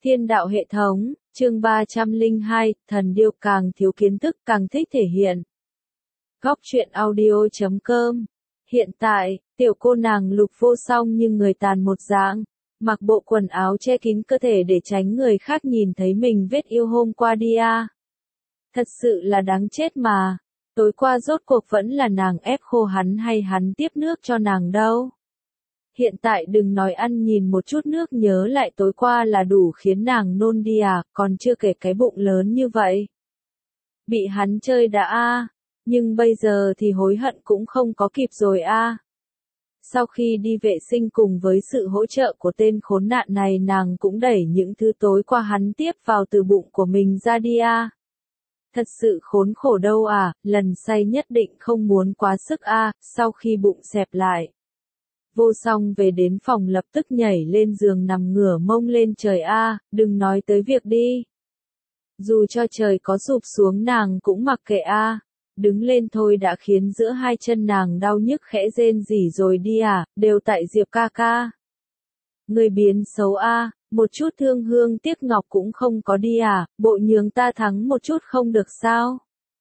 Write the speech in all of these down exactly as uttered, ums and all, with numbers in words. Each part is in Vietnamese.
Thiên đạo hệ thống, chương ba trăm lẻ hai, thần điêu càng thiếu kiến thức càng thích thể hiện. Góc truyện audio chấm com. Hiện tại, tiểu cô nàng Lục Vô Song như người tàn một dạng, mặc bộ quần áo che kín cơ thể để tránh người khác nhìn thấy mình vết yêu hôm qua đi à. Thật sự là đáng chết mà, tối qua rốt cuộc vẫn là nàng ép khô hắn hay hắn tiếp nước cho nàng đâu. Hiện tại đừng nói ăn nhìn một chút nước nhớ lại tối qua là đủ khiến nàng nôn đi à, còn chưa kể cái bụng lớn như vậy. Bị hắn chơi đã a, nhưng bây giờ thì hối hận cũng không có kịp rồi a. Sau khi đi vệ sinh cùng với sự hỗ trợ của tên khốn nạn này nàng cũng đẩy những thứ tối qua hắn tiếp vào từ bụng của mình ra đi a. Thật sự khốn khổ đâu à, lần say nhất định không muốn quá sức a, sau khi bụng xẹp lại. Vô Song về đến phòng lập tức nhảy lên giường nằm ngửa mông lên trời a, đừng nói tới việc đi. Dù cho trời có sụp xuống nàng cũng mặc kệ a, đứng lên thôi đã khiến giữa hai chân nàng đau nhức khẽ rên rỉ rồi đi à, đều tại Diệp ca ca. Người biến xấu a, một chút thương hương tiếc ngọc cũng không có đi à, bộ nhường ta thắng một chút không được sao?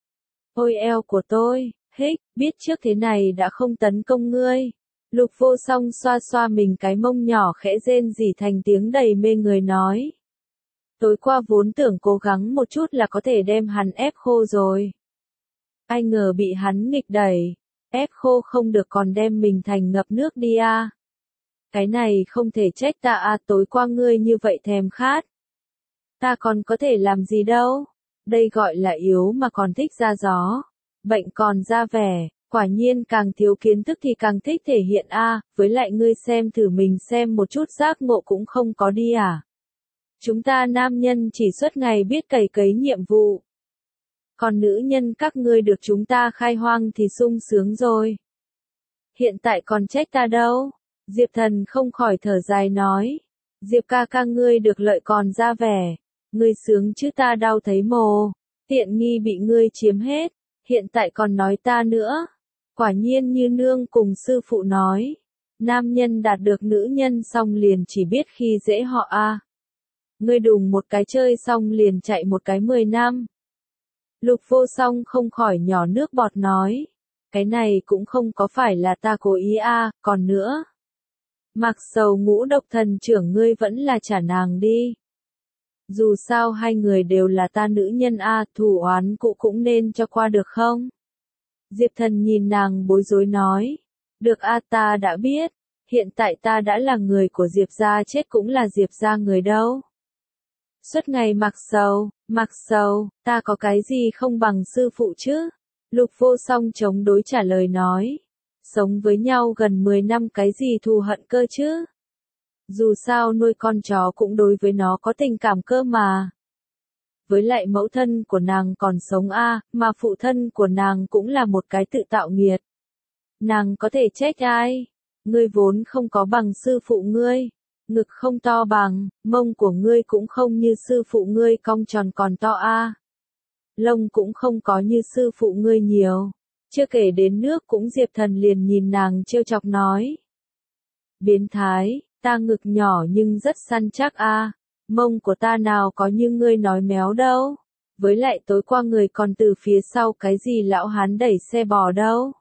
Ôi eo của tôi, hích, biết trước thế này đã không tấn công ngươi. Lục Vô Song xoa xoa mình cái mông nhỏ khẽ rên rỉ thành tiếng đầy mê người nói. Tối qua vốn tưởng cố gắng một chút là có thể đem hắn ép khô rồi. Ai ngờ bị hắn nghịch đẩy, ép khô không được còn đem mình thành ngập nước đi à. Cái này không thể trách ta à, tối qua ngươi như vậy thèm khát. Ta còn có thể làm gì đâu, đây gọi là yếu mà còn thích ra gió, bệnh còn ra vẻ. Quả nhiên càng thiếu kiến thức thì càng thích thể hiện a, với lại ngươi xem thử mình xem một chút giác ngộ cũng không có đi à. Chúng ta nam nhân chỉ suốt ngày biết cày cấy nhiệm vụ. Còn nữ nhân các ngươi được chúng ta khai hoang thì sung sướng rồi. Hiện tại còn trách ta đâu. Diệp Thần không khỏi thở dài nói. Diệp ca ca ngươi được lợi còn ra vẻ. Ngươi sướng chứ ta đau thấy mồ. Tiện nghi bị ngươi chiếm hết. Hiện tại còn nói ta nữa. Quả nhiên như nương cùng sư phụ nói, nam nhân đạt được nữ nhân xong liền chỉ biết khi dễ họ a. À. Ngươi đùng một cái chơi xong liền chạy một cái mười năm. Lục Vô Song không khỏi nhỏ nước bọt nói, cái này cũng không có phải là ta cố ý a, à, còn nữa. Mặc Sầu Ngũ Độc thần trưởng ngươi vẫn là trả nàng đi. Dù sao hai người đều là ta nữ nhân a, à, thù oán cụ cũng nên cho qua được không? Diệp Thần nhìn nàng bối rối nói. Được a, ta đã biết. Hiện tại ta đã là người của Diệp gia, chết cũng là Diệp gia người đâu. Suốt ngày mặc sầu, mặc sầu, ta có cái gì không bằng sư phụ chứ? Lục Vô Song chống đối trả lời nói. Sống với nhau gần mười năm cái gì thù hận cơ chứ? Dù sao nuôi con chó cũng đối với nó có tình cảm cơ mà. Với lại mẫu thân của nàng còn sống a, à, mà phụ thân của nàng cũng là một cái tự tạo nghiệt. Nàng có thể trách ai? Ngươi vốn không có bằng sư phụ ngươi, ngực không to bằng, mông của ngươi cũng không như sư phụ ngươi cong tròn còn to a. À. Lông cũng không có như sư phụ ngươi nhiều. Chưa kể đến nước cũng Diệp Thần liền nhìn nàng trêu chọc nói. Biến thái, ta ngực nhỏ nhưng rất săn chắc a. À. Mông của ta nào có như ngươi nói méo đâu. Với lại tối qua người còn từ phía sau cái gì lão hán đẩy xe bò đâu.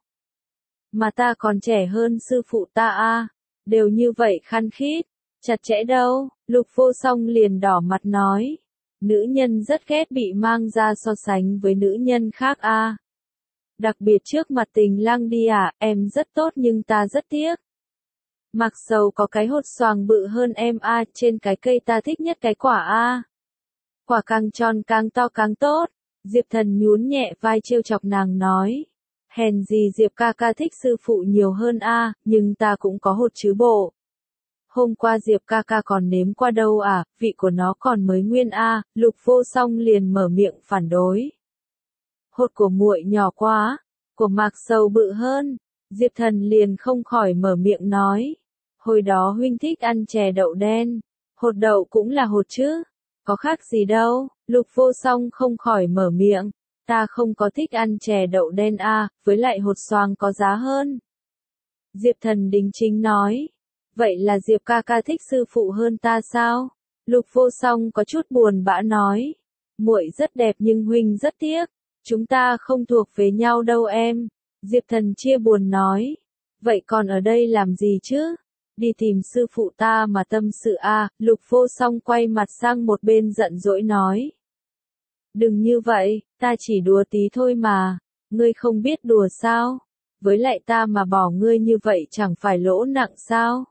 Mà ta còn trẻ hơn sư phụ ta a, à. Đều như vậy khăn khít, chặt chẽ đâu. Lục Vô Song liền đỏ mặt nói. Nữ nhân rất ghét bị mang ra so sánh với nữ nhân khác a. À. Đặc biệt trước mặt Tình Lang đi à, em rất tốt nhưng ta rất tiếc. Mặc Sầu có cái hột xoàng bự hơn em a, à, trên cái cây ta thích nhất cái quả a. À. Quả càng tròn càng to càng tốt. Diệp Thần nhún nhẹ vai trêu chọc nàng nói. Hèn gì Diệp ca ca thích sư phụ nhiều hơn a, à, nhưng ta cũng có hột chứ bộ. Hôm qua Diệp ca ca còn nếm qua đâu à, vị của nó còn mới nguyên a, à. Lục Vô Song liền mở miệng phản đối. Hột của muội nhỏ quá, của Mạc Sầu bự hơn. Diệp Thần liền không khỏi mở miệng nói. Hồi đó huynh thích ăn chè đậu đen. Hột đậu cũng là hột chứ. Có khác gì đâu. Lục Vô Song không khỏi mở miệng. Ta không có thích ăn chè đậu đen a, à, với lại hột xoàng có giá hơn. Diệp Thần đính chính nói. Vậy là Diệp ca ca thích sư phụ hơn ta sao? Lục Vô Song có chút buồn bã nói. Muội rất đẹp nhưng huynh rất tiếc. Chúng ta không thuộc về nhau đâu em. Diệp Thần chia buồn nói. Vậy còn ở đây làm gì chứ? Đi tìm sư phụ ta mà tâm sự à, Lục Vô Song quay mặt sang một bên giận dỗi nói. Đừng như vậy, ta chỉ đùa tí thôi mà. Ngươi không biết đùa sao? Với lại ta mà bỏ ngươi như vậy chẳng phải lỗ nặng sao?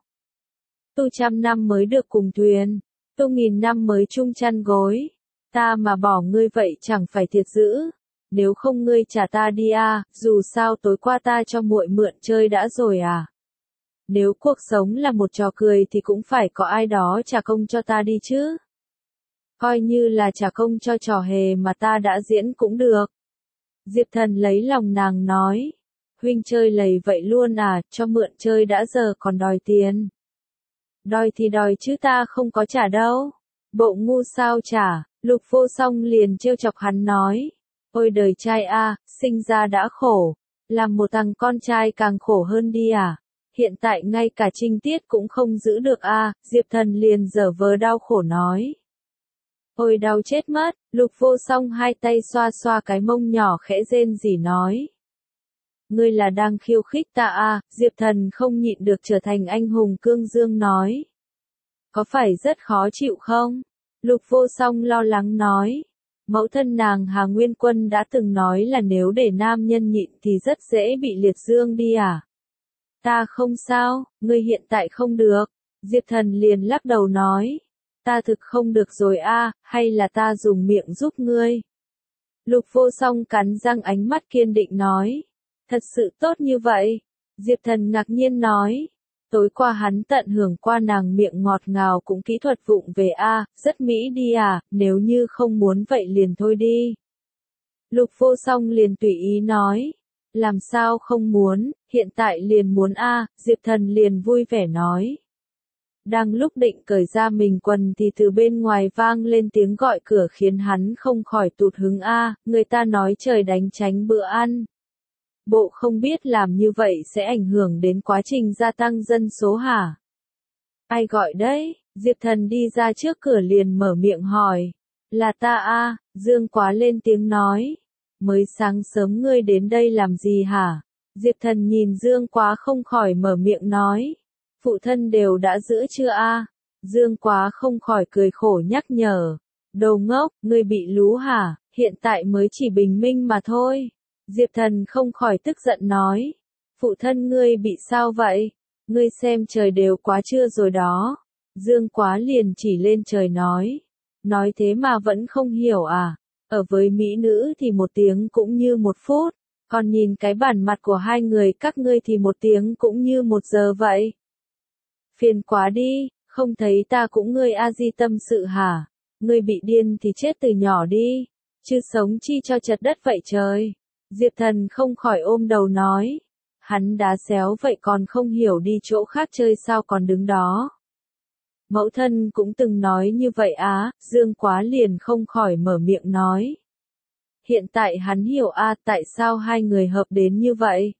Tu trăm năm mới được cùng thuyền, tu nghìn năm mới chung chăn gối. Ta mà bỏ ngươi vậy chẳng phải thiệt dữ. Nếu không ngươi trả ta đi à, dù sao tối qua ta cho muội mượn chơi đã rồi à. Nếu cuộc sống là một trò cười thì cũng phải có ai đó trả công cho ta đi chứ. Coi như là trả công cho trò hề mà ta đã diễn cũng được. Diệp Thần lấy lòng nàng nói. Huynh chơi lầy vậy luôn à, cho mượn chơi đã giờ còn đòi tiền. Đòi thì đòi chứ ta không có trả đâu. Bộ ngu sao trả, Lục Vô Song liền trêu chọc hắn nói. Ôi đời trai a, sinh ra đã khổ. Làm một thằng con trai càng khổ hơn đi à. Hiện tại ngay cả trinh tiết cũng không giữ được a, Diệp Thần liền giở vờ đau khổ nói. Ôi đau chết mất, Lục Vô Song hai tay xoa xoa cái mông nhỏ khẽ rên rỉ nói. Ngươi là đang khiêu khích ta à, Diệp Thần không nhịn được trở thành anh hùng cương dương nói. Có phải rất khó chịu không? Lục Vô Song lo lắng nói. Mẫu thân nàng Hà Nguyên Quân đã từng nói là nếu để nam nhân nhịn thì rất dễ bị liệt dương đi à? Ta không sao, ngươi hiện tại không được. Diệp Thần liền lắc đầu nói. Ta thực không được rồi a, hay là ta dùng miệng giúp ngươi? Lục Vô Song cắn răng ánh mắt kiên định nói. Thật sự tốt như vậy? Diệp Thần ngạc nhiên nói. Tối qua hắn tận hưởng qua nàng miệng ngọt ngào cũng kỹ thuật vụng về a, rất mỹ đi à, nếu như không muốn vậy liền thôi đi. Lục Vô Song liền tùy ý nói. Làm sao không muốn, hiện tại liền muốn a, Diệp Thần liền vui vẻ nói. Đang lúc định cởi ra mình quần thì từ bên ngoài vang lên tiếng gọi cửa khiến hắn không khỏi tụt hứng a, người ta nói trời đánh tránh bữa ăn. Bộ không biết làm như vậy sẽ ảnh hưởng đến quá trình gia tăng dân số hả? Ai gọi đấy? Diệp Thần đi ra trước cửa liền mở miệng hỏi. Là ta a, Dương Quá lên tiếng nói. Mới sáng sớm ngươi đến đây làm gì hả? Diệp Thần nhìn Dương Quá không khỏi mở miệng nói. Phụ thân đều đã giữ chưa a? Dương Quá không khỏi cười khổ nhắc nhở. Đồ ngốc, ngươi bị lú hả? Hiện tại mới chỉ bình minh mà thôi. Diệp Thần không khỏi tức giận nói. Phụ thân ngươi bị sao vậy? Ngươi xem trời đều quá trưa rồi đó. Dương Quá liền chỉ lên trời nói. Nói thế mà vẫn không hiểu à? Ở với mỹ nữ thì một tiếng cũng như một phút. Còn nhìn cái bản mặt của hai người các ngươi thì một tiếng cũng như một giờ vậy. Phiền quá đi, không thấy ta cũng ngươi a di tâm sự hả? Ngươi bị điên thì chết từ nhỏ đi. Chứ sống chi cho chật đất vậy trời. Diệp Thần không khỏi ôm đầu nói. Hắn đá xéo vậy còn không hiểu đi chỗ khác chơi sao còn đứng đó. Mẫu thân cũng từng nói như vậy á, Dương Quá liền không khỏi mở miệng nói. Hiện tại hắn hiểu a, tại sao hai người hợp đến như vậy.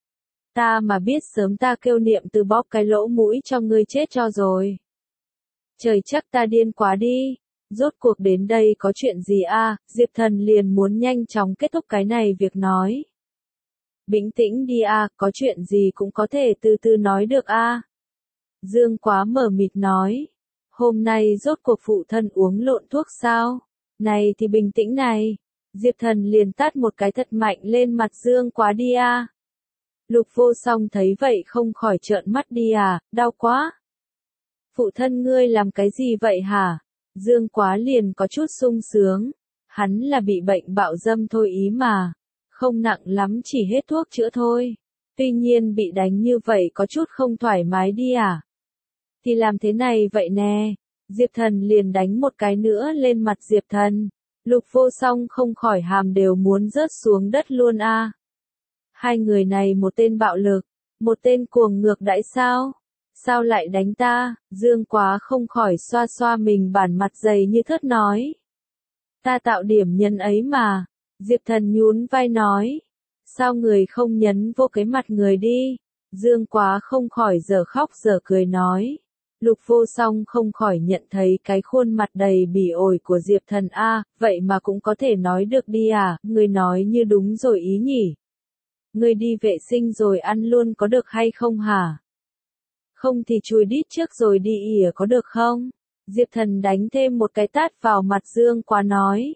Ta mà biết sớm ta kêu niệm từ bóp cái lỗ mũi cho ngươi chết cho rồi. Trời chắc ta điên quá đi. Rốt cuộc đến đây có chuyện gì a? Diệp Thần liền muốn nhanh chóng kết thúc cái này việc nói. Bình tĩnh đi a, có chuyện gì cũng có thể từ từ nói được a. Dương Quá mờ mịt nói. Hôm nay rốt cuộc phụ thân uống lộn thuốc sao? Này thì bình tĩnh này. Diệp Thần liền tát một cái thật mạnh lên mặt Dương Quá đi a. Lục Vô Song thấy vậy không khỏi trợn mắt đi à, đau quá. Phụ thân ngươi làm cái gì vậy hả? Dương Quá liền có chút sung sướng. Hắn là bị bệnh bạo dâm thôi ý mà. Không nặng lắm chỉ hết thuốc chữa thôi. Tuy nhiên bị đánh như vậy có chút không thoải mái đi à? Thì làm thế này vậy nè. Diệp Thần liền đánh một cái nữa lên mặt Diệp Thần. Lục Vô Song không khỏi hàm đều muốn rớt xuống đất luôn a. Hai người này một tên bạo lực, một tên cuồng ngược đãi sao? Sao lại đánh ta? Dương Quá không khỏi xoa xoa mình bản mặt dày như thớt nói. Ta tạo điểm nhân ấy mà. Diệp Thần nhún vai nói. Sao người không nhấn vô cái mặt người đi? Dương Quá không khỏi giờ khóc giờ cười nói. Lục Vô Song không khỏi nhận thấy cái khuôn mặt đầy bỉ ổi của Diệp Thần a, vậy mà cũng có thể nói được đi à, ngươi nói như đúng rồi ý nhỉ. Ngươi đi vệ sinh rồi ăn luôn có được hay không hả? Không thì chùi đít trước rồi đi ỉa có được không? Diệp Thần đánh thêm một cái tát vào mặt Dương Quá nói.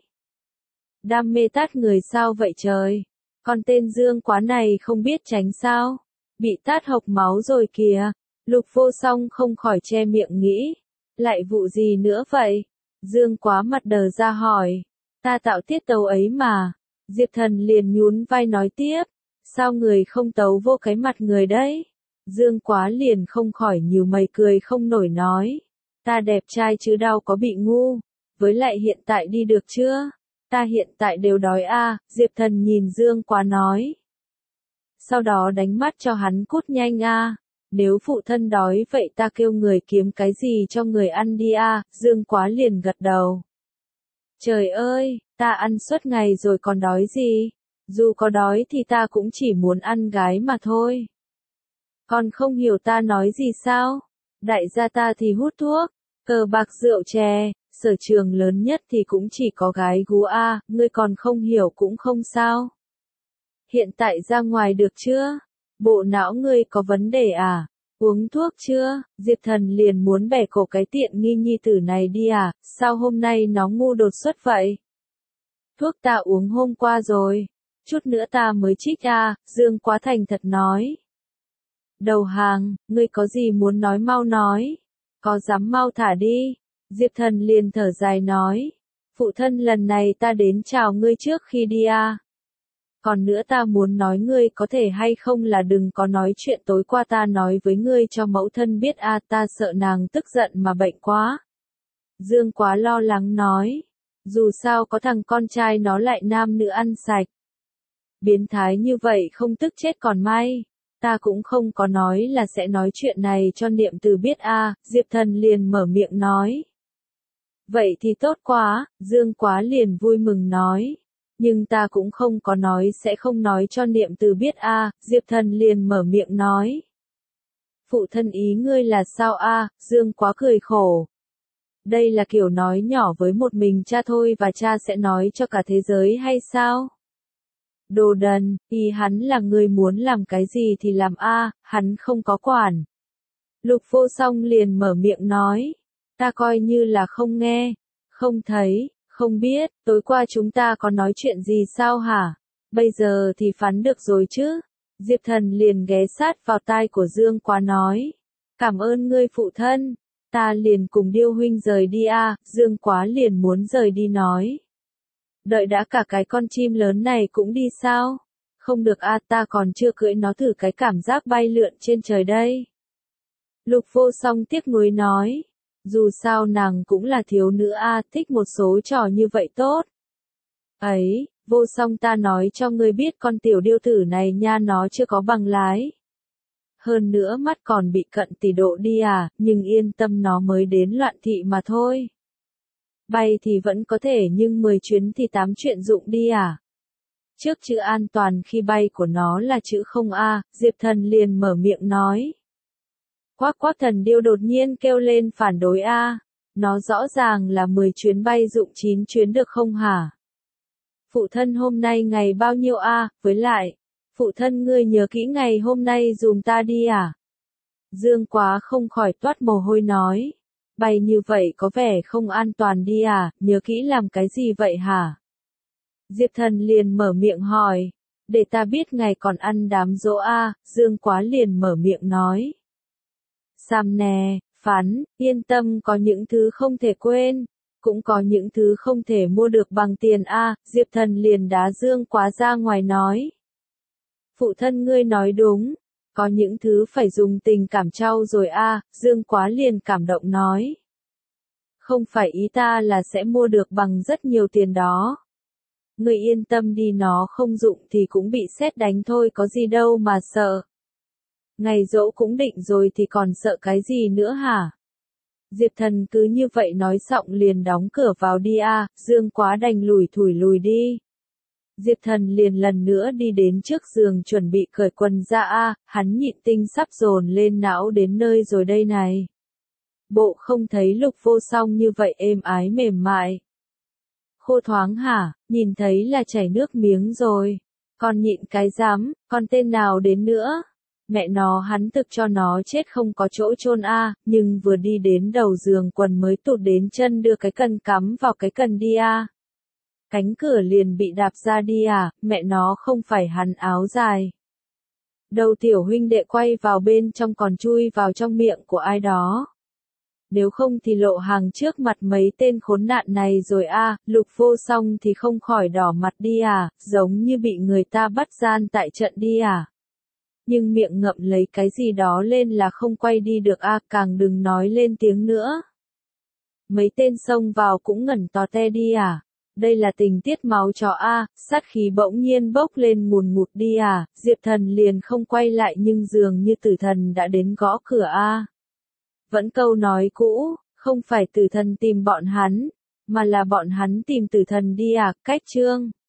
Đam mê tát người sao vậy trời? Còn tên Dương Quá này không biết tránh sao? Bị tát hộc máu rồi kìa. Lục Vô Song không khỏi che miệng nghĩ. Lại vụ gì nữa vậy? Dương Quá mặt đờ ra hỏi. Ta tạo tiết tấu ấy mà. Diệp Thần liền nhún vai nói tiếp. Sao người không tấu vô cái mặt người đấy? Dương Quá liền không khỏi nhíu mày cười không nổi nói. Ta đẹp trai chứ đâu có bị ngu. Với lại hiện tại đi được chưa? Ta hiện tại đều đói a. Diệp Thần nhìn Dương Quá nói. Sau đó đánh mắt cho hắn cút nhanh a. Nếu phụ thân đói vậy ta kêu người kiếm cái gì cho người ăn đi a. Dương Quá liền gật đầu. Trời ơi, ta ăn suốt ngày rồi còn đói gì? Dù có đói thì ta cũng chỉ muốn ăn gái mà thôi. Còn không hiểu ta nói gì sao? Đại gia ta thì hút thuốc, cờ bạc rượu chè, sở trường lớn nhất thì cũng chỉ có gái gú a, ngươi còn không hiểu cũng không sao. Hiện tại ra ngoài được chưa? Bộ não ngươi có vấn đề à? Uống thuốc chưa? Diệp Thần liền muốn bẻ cổ cái tiện nghi nhi tử này đi à, sao hôm nay nó ngu đột xuất vậy? Thuốc ta uống hôm qua rồi, chút nữa ta mới trích à, Dương Quá thành thật nói. Đầu hàng, ngươi có gì muốn nói mau nói, có dám mau thả đi. Diệp Thần liền thở dài nói, phụ thân lần này ta đến chào ngươi trước khi đi à. Còn nữa ta muốn nói ngươi có thể hay không là đừng có nói chuyện tối qua ta nói với ngươi cho mẫu thân biết a, ta sợ nàng tức giận mà bệnh quá. Dương Quá lo lắng nói, dù sao có thằng con trai nó lại nam nữ ăn sạch. Biến thái như vậy không tức chết còn may. Ta cũng không có nói là sẽ nói chuyện này cho Niệm Từ biết a. Diệp Thần liền mở miệng nói. Vậy thì tốt quá, Dương Quá liền vui mừng nói. Nhưng ta cũng không có nói sẽ không nói cho Niệm Từ biết a. Diệp Thần liền mở miệng nói. Phụ thân ý ngươi là sao a? Dương Quá cười khổ. Đây là kiểu nói nhỏ với một mình cha thôi và cha sẽ nói cho cả thế giới hay sao? Đồ đần, ý hắn là người muốn làm cái gì thì làm a, hắn không có quản. Lục Vô Song liền mở miệng nói, ta coi như là không nghe, không thấy, không biết, tối qua chúng ta có nói chuyện gì sao hả? Bây giờ thì phán được rồi chứ? Diệp Thần liền ghé sát vào tai của Dương Quá nói, cảm ơn ngươi phụ thân, ta liền cùng Điêu huynh rời đi a. Dương Quá liền muốn rời đi nói. Đợi đã, cả cái con chim lớn này cũng đi sao? Không được a, ta còn chưa cưỡi nó thử cái cảm giác bay lượn trên trời đây. Lục Vô Song tiếc nuối nói, dù sao nàng cũng là thiếu nữ a, thích một số trò như vậy tốt. Ấy, Vô Song ta nói cho ngươi biết con tiểu điêu tử này nha, nó chưa có bằng lái. Hơn nữa mắt còn bị cận tỷ độ đi à, nhưng yên tâm nó mới đến loạn thị mà thôi. Bay thì vẫn có thể nhưng mười chuyến thì tám chuyện dụng đi à. Trước chữ an toàn khi bay của nó là chữ không a, Diệp Thần liền mở miệng nói. Quác quác thần điêu đột nhiên kêu lên phản đối a, nó rõ ràng là mười chuyến bay dụng chín chuyến được không hả? Phụ thân hôm nay ngày bao nhiêu a, với lại, phụ thân ngươi nhớ kỹ ngày hôm nay dùm ta đi à? Dương Quá không khỏi toát mồ hôi nói. Bay như vậy có vẻ không an toàn đi à, nhớ kỹ làm cái gì vậy hả? Diệp Thần liền mở miệng hỏi, để ta biết ngày còn ăn đám giỗ a. Dương Quá liền mở miệng nói. Sam nè, phán, yên tâm, có những thứ không thể quên, cũng có những thứ không thể mua được bằng tiền a. Diệp Thần liền đá Dương Quá ra ngoài nói. Phụ thân ngươi nói đúng. Có những thứ phải dùng tình cảm trau rồi a. Dương Quá liền cảm động nói. Không phải ý ta là sẽ mua được bằng rất nhiều tiền đó. Ngươi yên tâm đi, nó không dụng thì cũng bị sét đánh thôi, có gì đâu mà sợ. Ngày giỗ cũng định rồi thì còn sợ cái gì nữa hả? Diệp Thần cứ như vậy nói xong liền đóng cửa vào đi a. Dương Quá đành lủi thủi lùi đi. Diệp Thần liền lần nữa đi đến trước giường chuẩn bị cởi quần ra a, hắn nhịn tinh sắp dồn lên não đến nơi rồi đây này. Bộ không thấy Lục Vô Song như vậy êm ái mềm mại. Khô thoáng hả, nhìn thấy là chảy nước miếng rồi. Con nhịn cái dám, con tên nào đến nữa? Mẹ nó hắn thực cho nó chết không có chỗ chôn a, nhưng vừa đi đến đầu giường quần mới tụt đến chân đưa cái cần cắm vào cái cần đi a. Cánh cửa liền bị đạp ra đi à, mẹ nó không phải hắn áo dài. Đầu tiểu huynh đệ quay vào bên trong còn chui vào trong miệng của ai đó. Nếu không thì lộ hàng trước mặt mấy tên khốn nạn này rồi a, Lục Vô Song thì không khỏi đỏ mặt đi à, giống như bị người ta bắt gian tại trận đi à. Nhưng miệng ngậm lấy cái gì đó lên là không quay đi được a, càng đừng nói lên tiếng nữa. Mấy tên xông vào cũng ngẩn to te đi à. Đây là tình tiết máu chó a, sát khí bỗng nhiên bốc lên ngùn ngụt đi à, Diệp Thần liền không quay lại nhưng dường như tử thần đã đến gõ cửa a. Vẫn câu nói cũ, không phải tử thần tìm bọn hắn, mà là bọn hắn tìm tử thần đi à, cách chương.